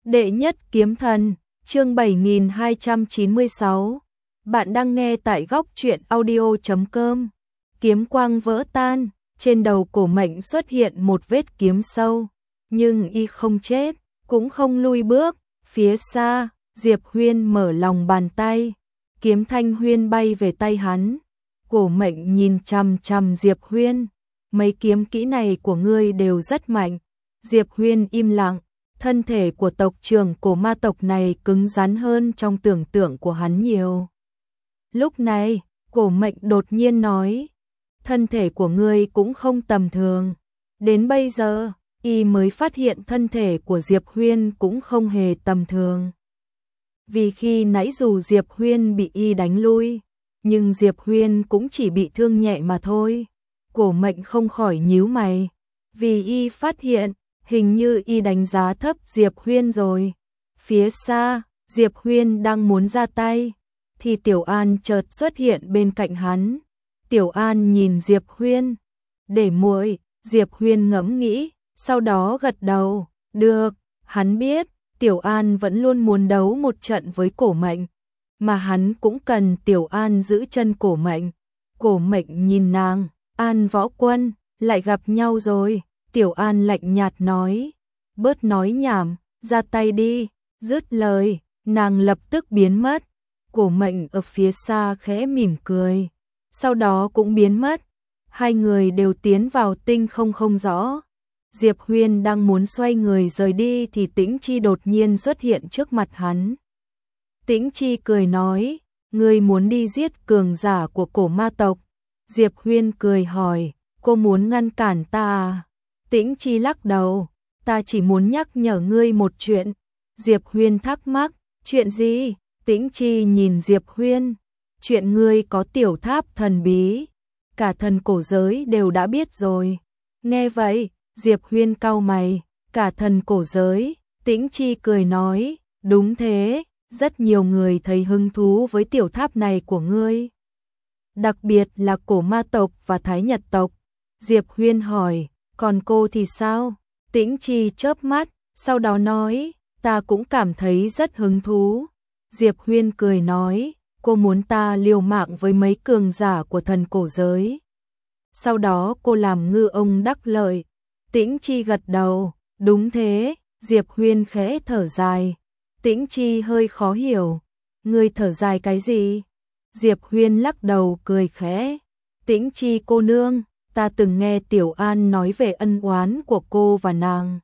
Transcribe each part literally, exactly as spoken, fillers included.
Đệ nhất kiếm thần, chương bảy nghìn hai trăm chín mươi sáu. Bạn đang nghe tại góc truyện audio chấm com. Kiếm quang vỡ tan, trên đầu Cổ Mệnh xuất hiện một vết kiếm sâu, nhưng y không chết, cũng không lui bước. Phía xa, Diệp Huyên mở lòng bàn tay, kiếm thanh huyên bay về tay hắn. Cổ Mệnh nhìn chằm chằm Diệp Huyên, mấy kiếm kỹ này của ngươi đều rất mạnh. Diệp Huyên im lặng. Thân thể của tộc trưởng cổ ma tộc này cứng rắn hơn trong tưởng tượng của hắn nhiều. Lúc này, Cổ Mệnh đột nhiên nói, thân thể của ngươi cũng không tầm thường. Đến bây giờ, y mới phát hiện thân thể của Diệp Huyên cũng không hề tầm thường. Vì khi nãy dù Diệp Huyên bị y đánh lui, nhưng Diệp Huyên cũng chỉ bị thương nhẹ mà thôi. Cổ Mệnh không khỏi nhíu mày, vì y phát hiện hình như y đánh giá thấp Diệp Huyên rồi. Phía xa, Diệp Huyên đang muốn ra tay, thì Tiểu An chợt xuất hiện bên cạnh hắn. Tiểu An nhìn Diệp Huyên, để muội. Diệp Huyên ngẫm nghĩ, sau đó gật đầu, được. Hắn biết, Tiểu An vẫn luôn muốn đấu một trận với Cổ Mệnh, mà hắn cũng cần Tiểu An giữ chân Cổ Mệnh. Cổ Mệnh nhìn nàng, An Võ Quân, lại gặp nhau rồi. Tiểu An lạnh nhạt nói, bớt nói nhảm, ra tay đi. Dứt lời, nàng lập tức biến mất. Cổ Mệnh ở phía xa khẽ mỉm cười, sau đó cũng biến mất. Hai người đều tiến vào tinh không không rõ. Diệp Huyên đang muốn xoay người rời đi thì Tĩnh Chi đột nhiên xuất hiện trước mặt hắn. Tĩnh Chi cười nói, ngươi muốn đi giết cường giả của cổ ma tộc. Diệp Huyên cười hỏi, cô muốn ngăn cản ta à? Tĩnh Chi lắc đầu, ta chỉ muốn nhắc nhở ngươi một chuyện. Diệp Huyên thắc mắc, chuyện gì? Tĩnh Chi nhìn Diệp Huyên, chuyện ngươi có tiểu tháp thần bí, cả thần cổ giới đều đã biết rồi. Nghe vậy, Diệp Huyên cau mày, cả thần cổ giới. Tĩnh Chi cười nói, đúng thế, rất nhiều người thấy hứng thú với tiểu tháp này của ngươi, đặc biệt là cổ ma tộc và Thái Nhật tộc. Diệp Huyên hỏi, còn cô thì sao? Tĩnh Chi chớp mắt, sau đó nói, ta cũng cảm thấy rất hứng thú. Diệp Huyên cười nói, cô muốn ta liều mạng với mấy cường giả của thần cổ giới, sau đó cô làm ngư ông đắc lợi. Tĩnh Chi gật đầu, đúng thế. Diệp Huyên khẽ thở dài. Tĩnh Chi hơi khó hiểu, ngươi thở dài cái gì? Diệp Huyên lắc đầu cười khẽ, Tĩnh Chi cô nương, ta từng nghe Tiểu An nói về ân oán của cô và nàng.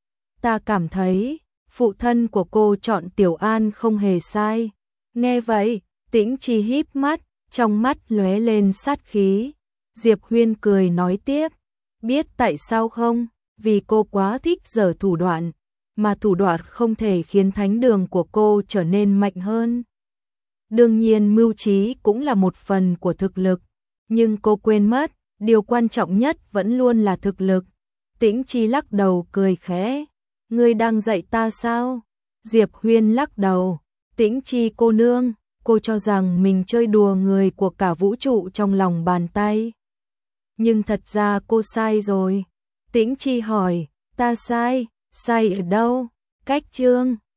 Ta cảm thấy, phụ thân của cô chọn Tiểu An không hề sai. Nghe vậy, Tĩnh Chi híp mắt, trong mắt lóe lên sát khí. Diệp Huyên cười nói tiếp, biết tại sao không? Vì cô quá thích giở thủ đoạn, mà thủ đoạn không thể khiến thánh đường của cô trở nên mạnh hơn. Đương nhiên mưu trí cũng là một phần của thực lực, nhưng cô quên mất, điều quan trọng nhất vẫn luôn là thực lực. Tĩnh Chi lắc đầu cười khẽ, ngươi đang dạy ta sao? Diệp Huyên lắc đầu, Tĩnh Chi cô nương, cô cho rằng mình chơi đùa người của cả vũ trụ trong lòng bàn tay. Nhưng thật ra cô sai rồi. Tĩnh Chi hỏi, ta sai, sai ở đâu? Cách chương